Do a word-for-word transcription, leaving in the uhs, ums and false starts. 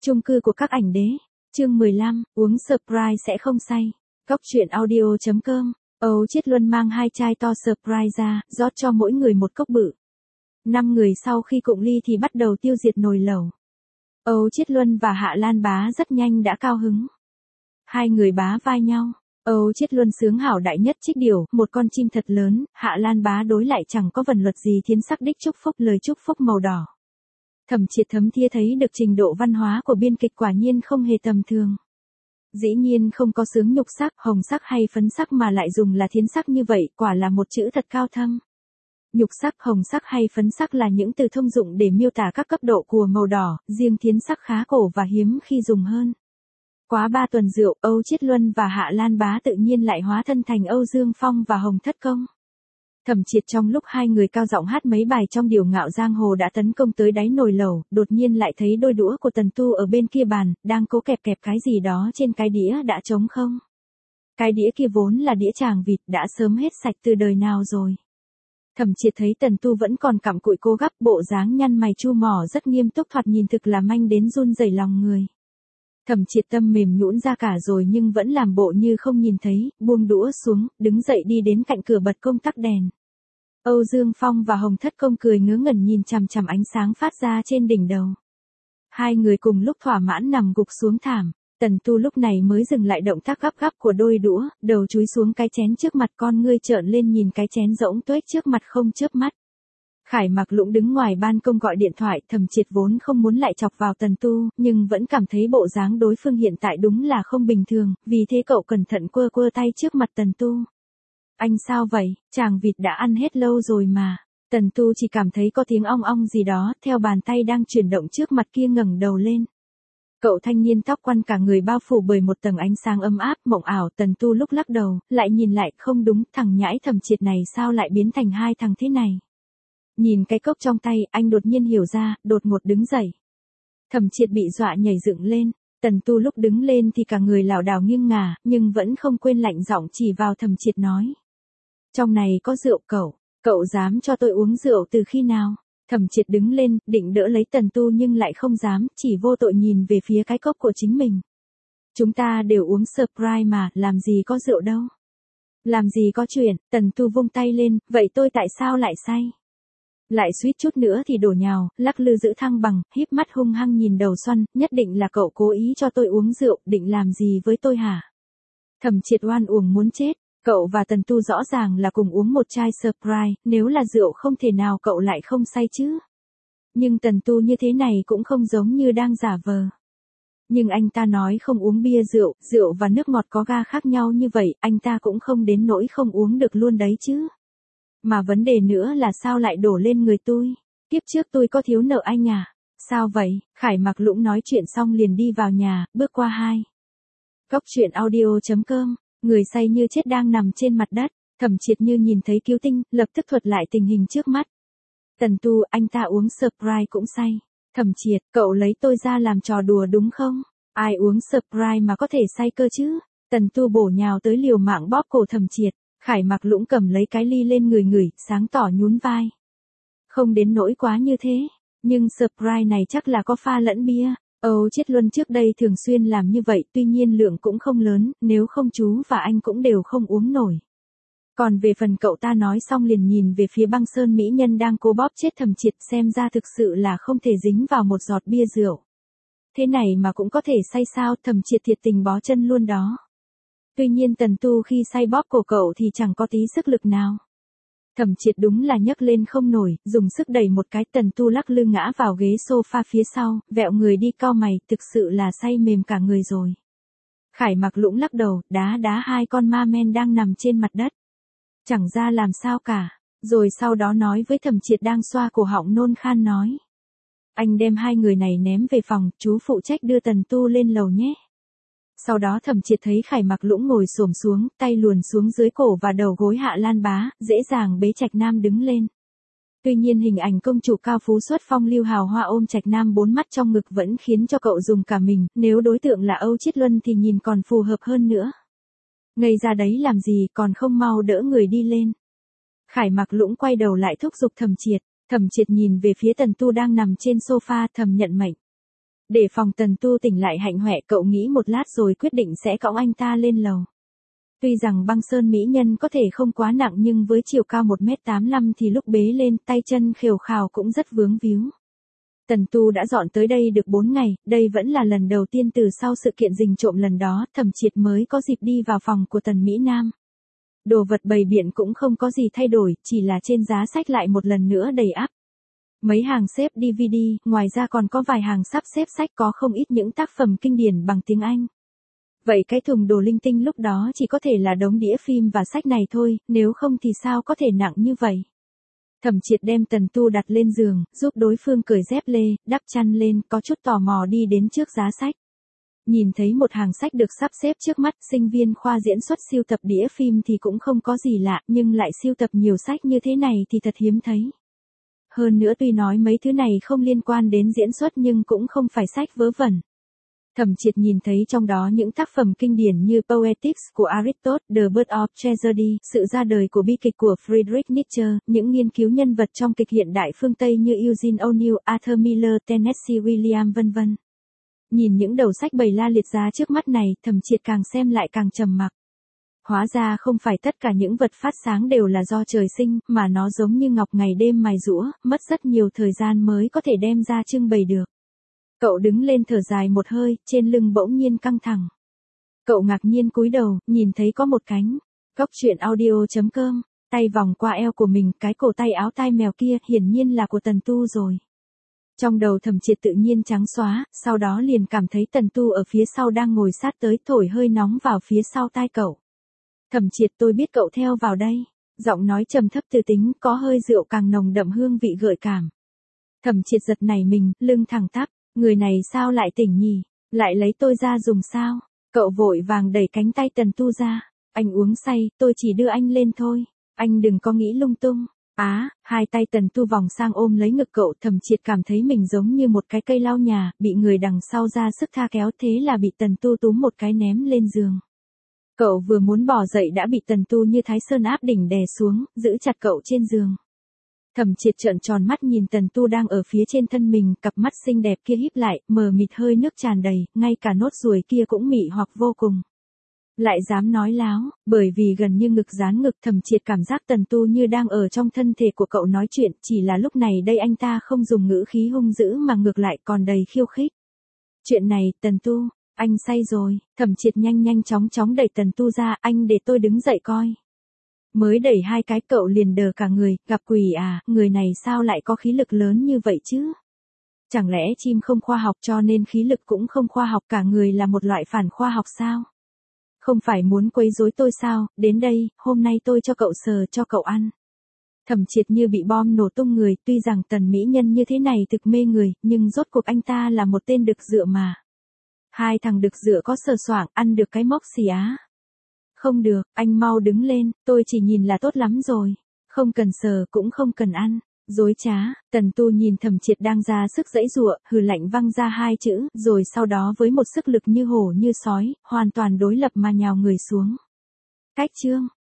Chung cư của các ảnh đế. Chương mười lăm, uống Sprite sẽ không say. Góc truyện audio chấm com. Âu Chiết Luân mang hai chai to Sprite ra, rót cho mỗi người một cốc bự. Năm người sau khi cụng ly thì bắt đầu tiêu diệt nồi lẩu. Âu Chiết Luân và Hạ Lan Bá rất nhanh đã cao hứng. Hai người bá vai nhau. Âu Chiết Luân sướng hảo đại nhất trích điểu, một con chim thật lớn, Hạ Lan Bá đối lại chẳng có vần luật gì thiến sắc đích chúc phúc lời chúc phúc màu đỏ. Thẩm Triệt thấm thía thấy được trình độ văn hóa của biên kịch quả nhiên không hề tầm thường. Dĩ nhiên không có sướng nhục sắc, hồng sắc hay phấn sắc mà lại dùng là thiến sắc như vậy, quả là một chữ thật cao thâm. Nhục sắc, hồng sắc hay phấn sắc là những từ thông dụng để miêu tả các cấp độ của màu đỏ, riêng thiến sắc khá cổ và hiếm khi dùng hơn. Quá ba tuần rượu, Âu Chiết Luân và Hạ Lan Bá tự nhiên lại hóa thân thành Âu Dương Phong và Hồng Thất Công. Thẩm Triệt trong lúc hai người cao giọng hát mấy bài trong điệu ngạo giang hồ đã tấn công tới đáy nồi lẩu, đột nhiên lại thấy đôi đũa của Tần Tu ở bên kia bàn, đang cố kẹp kẹp cái gì đó trên cái đĩa đã trống không. Cái đĩa kia vốn là đĩa tràng vịt đã sớm hết sạch từ đời nào rồi. Thẩm Triệt thấy Tần Tu vẫn còn cặm cụi cố gắp, bộ dáng nhăn mày chu mỏ rất nghiêm túc, thoạt nhìn thực là manh đến run rẩy lòng người. Thẩm Triệt tâm mềm nhũn ra cả rồi nhưng vẫn làm bộ như không nhìn thấy, buông đũa xuống, đứng dậy đi đến cạnh cửa bật công tắc đèn. Âu Dương Phong và Hồng Thất Công cười ngớ ngẩn nhìn chằm chằm ánh sáng phát ra trên đỉnh đầu. Hai người cùng lúc thỏa mãn nằm gục xuống thảm. Tần Tu lúc này mới dừng lại động tác gấp gáp của đôi đũa, đầu chúi xuống cái chén trước mặt, con ngươi trợn lên nhìn cái chén rỗng tuếch trước mặt không chớp mắt. Khải Mặc Lũng đứng ngoài ban công gọi điện thoại, Thẩm Triệt vốn không muốn lại chọc vào Tần Tu, nhưng vẫn cảm thấy bộ dáng đối phương hiện tại đúng là không bình thường, vì thế cậu cẩn thận quơ quơ tay trước mặt Tần Tu. Anh sao vậy, chàng vịt đã ăn hết lâu rồi mà. Tần Tu chỉ cảm thấy có tiếng ong ong gì đó, theo bàn tay đang chuyển động trước mặt kia ngẩng đầu lên. Cậu thanh niên tóc quăn cả người bao phủ bởi một tầng ánh sáng ấm áp, mộng ảo. Tần Tu lúc lắc đầu, lại nhìn lại, không đúng, thằng nhãi Thẩm Triệt này sao lại biến thành hai thằng thế này. Nhìn cái cốc trong tay, anh đột nhiên hiểu ra, đột ngột đứng dậy. Thẩm Triệt bị dọa nhảy dựng lên. Tần Tu lúc đứng lên thì cả người lảo đảo nghiêng ngả, nhưng vẫn không quên lạnh giọng chỉ vào Thẩm Triệt nói. Trong này có rượu cậu, cậu dám cho tôi uống rượu từ khi nào? Thẩm Triệt đứng lên, định đỡ lấy Tần Tu nhưng lại không dám, chỉ vô tội nhìn về phía cái cốc của chính mình. Chúng ta đều uống Sprite mà, làm gì có rượu đâu. Làm gì có chuyện, Tần Tu vung tay lên, vậy tôi tại sao lại say? Lại suýt chút nữa thì đổ nhào, lắc lư giữ thăng bằng, híp mắt hung hăng nhìn Đầu Xuân, nhất định là cậu cố ý cho tôi uống rượu, định làm gì với tôi hả? Thẩm Triệt oan uổng muốn chết. Cậu và Tần Tu rõ ràng là cùng uống một chai Sprite, nếu là rượu không thể nào cậu lại không say chứ. Nhưng Tần Tu như thế này cũng không giống như đang giả vờ. Nhưng anh ta nói không uống bia rượu, rượu và nước ngọt có ga khác nhau như vậy, anh ta cũng không đến nỗi không uống được luôn đấy chứ. Mà vấn đề nữa là sao lại đổ lên người tôi? Kiếp trước tôi có thiếu nợ anh à? Sao vậy? Khải Mặc Lũng nói chuyện xong liền đi vào nhà, bước qua hai. Góc truyện audio chấm com. Người say như chết đang nằm trên mặt đất, Thẩm Triệt như nhìn thấy cứu tinh, lập tức thuật lại tình hình trước mắt. Tần Tu, anh ta uống Sprite cũng say. Thẩm Triệt, cậu lấy tôi ra làm trò đùa đúng không? Ai uống Sprite mà có thể say cơ chứ? Tần Tu bổ nhào tới liều mạng bóp cổ Thẩm Triệt. Khải Mặc Lũng cầm lấy cái ly lên người ngửi, sáng tỏ nhún vai. Không đến nỗi quá như thế, nhưng Sprite này chắc là có pha lẫn bia. Âu Chiết Luân trước đây thường xuyên làm như vậy, tuy nhiên lượng cũng không lớn, nếu không chú và anh cũng đều không uống nổi. Còn về phần cậu ta nói xong liền nhìn về phía Băng Sơn mỹ nhân đang cố bóp chết Thẩm Triệt, xem ra thực sự là không thể dính vào một giọt bia rượu. Thế này mà cũng có thể say sao? Thẩm Triệt thiệt tình bó chân luôn đó. Tuy nhiên Tần Tu khi say bóp cổ cậu thì chẳng có tí sức lực nào. Thẩm Triệt đúng là nhấc lên không nổi, dùng sức đẩy một cái, Tần Tu lắc lư ngã vào ghế sofa phía sau, vẹo người đi, cau mày, thực sự là say mềm cả người rồi. Khải Mặc Lũng lắc đầu, đá đá hai con ma men đang nằm trên mặt đất. Chẳng ra làm sao cả, rồi sau đó nói với Thẩm Triệt đang xoa cổ họng nôn khan nói. Anh đem hai người này ném về phòng, chú phụ trách đưa Tần Tu lên lầu nhé. Sau đó Thẩm Triệt thấy Khải Mặc Lũng ngồi xổm xuống, tay luồn xuống dưới cổ và đầu gối Hạ Lan Bá, dễ dàng bế Trạch Nam đứng lên. Tuy nhiên hình ảnh công chủ cao phú xuất phong lưu hào hoa ôm Trạch Nam bốn mắt trong ngực vẫn khiến cho cậu dùng cả mình, nếu đối tượng là Âu Chiết Luân thì nhìn còn phù hợp hơn nữa. Ngây ra đấy làm gì, còn không mau đỡ người đi lên. Khải Mặc Lũng quay đầu lại thúc giục Thẩm Triệt. Thẩm Triệt nhìn về phía Tần Tu đang nằm trên sofa, thầm nhận mệnh. Để phòng Tần Tu tỉnh lại hạnh hoẹ, cậu nghĩ một lát rồi quyết định sẽ cõng anh ta lên lầu. Tuy rằng băng sơn mỹ nhân có thể không quá nặng nhưng với chiều cao một mét tám mươi lăm thì lúc bế lên tay chân khều khào cũng rất vướng víu. Tần Tu đã dọn tới đây được bốn ngày, đây vẫn là lần đầu tiên từ sau sự kiện rình trộm lần đó, Thẩm Triệt mới có dịp đi vào phòng của Tần Mỹ Nam. Đồ vật bày biện cũng không có gì thay đổi, chỉ là trên giá sách lại một lần nữa đầy ắp. Mấy hàng xếp đê vê đê, ngoài ra còn có vài hàng sắp xếp sách có không ít những tác phẩm kinh điển bằng tiếng Anh. Vậy cái thùng đồ linh tinh lúc đó chỉ có thể là đống đĩa phim và sách này thôi, nếu không thì sao có thể nặng như vậy. Thẩm Triệt đem Tần Tu đặt lên giường, giúp đối phương cởi dép lê, đắp chăn lên, có chút tò mò đi đến trước giá sách. Nhìn thấy một hàng sách được sắp xếp trước mắt, sinh viên khoa diễn xuất sưu tập đĩa phim thì cũng không có gì lạ, nhưng lại sưu tập nhiều sách như thế này thì thật hiếm thấy. Hơn nữa tuy nói mấy thứ này không liên quan đến diễn xuất nhưng cũng không phải sách vớ vẩn. Thẩm Triệt nhìn thấy trong đó những tác phẩm kinh điển như Poetics của Aristotle, The Birth of Tragedy, sự ra đời của bi kịch của Friedrich Nietzsche, những nghiên cứu nhân vật trong kịch hiện đại phương Tây như Eugene O'Neill, Arthur Miller, Tennessee Williams vân vân. Nhìn những đầu sách bày la liệt ra trước mắt này, Thẩm Triệt càng xem lại càng trầm mặc. Hóa ra không phải tất cả những vật phát sáng đều là do trời sinh, mà nó giống như ngọc ngày đêm mài giũa, mất rất nhiều thời gian mới có thể đem ra trưng bày được. Cậu đứng lên thở dài một hơi, trên lưng bỗng nhiên căng thẳng. Cậu ngạc nhiên cúi đầu, nhìn thấy có một cánh. Góc truyện audio chấm com, tay vòng qua eo của mình, cái cổ tay áo tai mèo kia hiển nhiên là của Tần Tu rồi. Trong đầu Thẩm Triệt tự nhiên trắng xóa, sau đó liền cảm thấy Tần Tu ở phía sau đang ngồi sát tới, thổi hơi nóng vào phía sau tai cậu. Thẩm Triệt, tôi biết cậu theo vào đây. Giọng nói trầm thấp từ tính, có hơi rượu càng nồng đậm hương vị gợi cảm. Thẩm Triệt giật nảy mình, lưng thẳng tắp. Người này sao lại tỉnh nhỉ? Lại lấy tôi ra dùng sao? Cậu vội vàng đẩy cánh tay Tần Tu ra. Anh uống say, tôi chỉ đưa anh lên thôi. Anh đừng có nghĩ lung tung. Á, à, hai tay Tần Tu vòng sang ôm lấy ngực cậu. Thẩm Triệt cảm thấy mình giống như một cái cây lau nhà, bị người đằng sau ra sức tha kéo, thế là bị Tần Tu túm một cái ném lên giường. Cậu vừa muốn bỏ dậy đã bị Tần Tu như Thái Sơn áp đỉnh đè xuống, giữ chặt cậu trên giường. Thẩm Triệt trợn tròn mắt nhìn Tần Tu đang ở phía trên thân mình, cặp mắt xinh đẹp kia híp lại, mờ mịt hơi nước tràn đầy, ngay cả nốt ruồi kia cũng mị hoặc vô cùng. Lại dám nói láo, bởi vì gần như ngực dán ngực, Thẩm Triệt cảm giác Tần Tu như đang ở trong thân thể của cậu nói chuyện, chỉ là lúc này đây anh ta không dùng ngữ khí hung dữ mà ngược lại còn đầy khiêu khích. Chuyện này, Tần Tu, anh say rồi. Thẩm Triệt nhanh nhanh chóng chóng đẩy Tần Tu ra, anh để tôi đứng dậy coi. Mới đẩy hai cái cậu liền đờ cả người, gặp quỷ à, người này sao lại có khí lực lớn như vậy chứ? Chẳng lẽ chim không khoa học cho nên khí lực cũng không khoa học, cả người là một loại phản khoa học sao? Không phải muốn quấy rối tôi sao, đến đây, hôm nay tôi cho cậu sờ cho cậu ăn. Thẩm Triệt như bị bom nổ tung người, tuy rằng Tần mỹ nhân như thế này thực mê người, nhưng rốt cuộc anh ta là một tên đực dựa mà. Hai thằng đực dựa có sờ soạng, ăn được cái móc xì á. Không được, anh mau đứng lên, tôi chỉ nhìn là tốt lắm rồi. Không cần sờ cũng không cần ăn. Dối trá, Tần Tu nhìn Thẩm Triệt đang ra sức giãy giụa, hừ lạnh văng ra hai chữ, rồi sau đó với một sức lực như hổ như sói, hoàn toàn đối lập mà nhào người xuống. Cách chương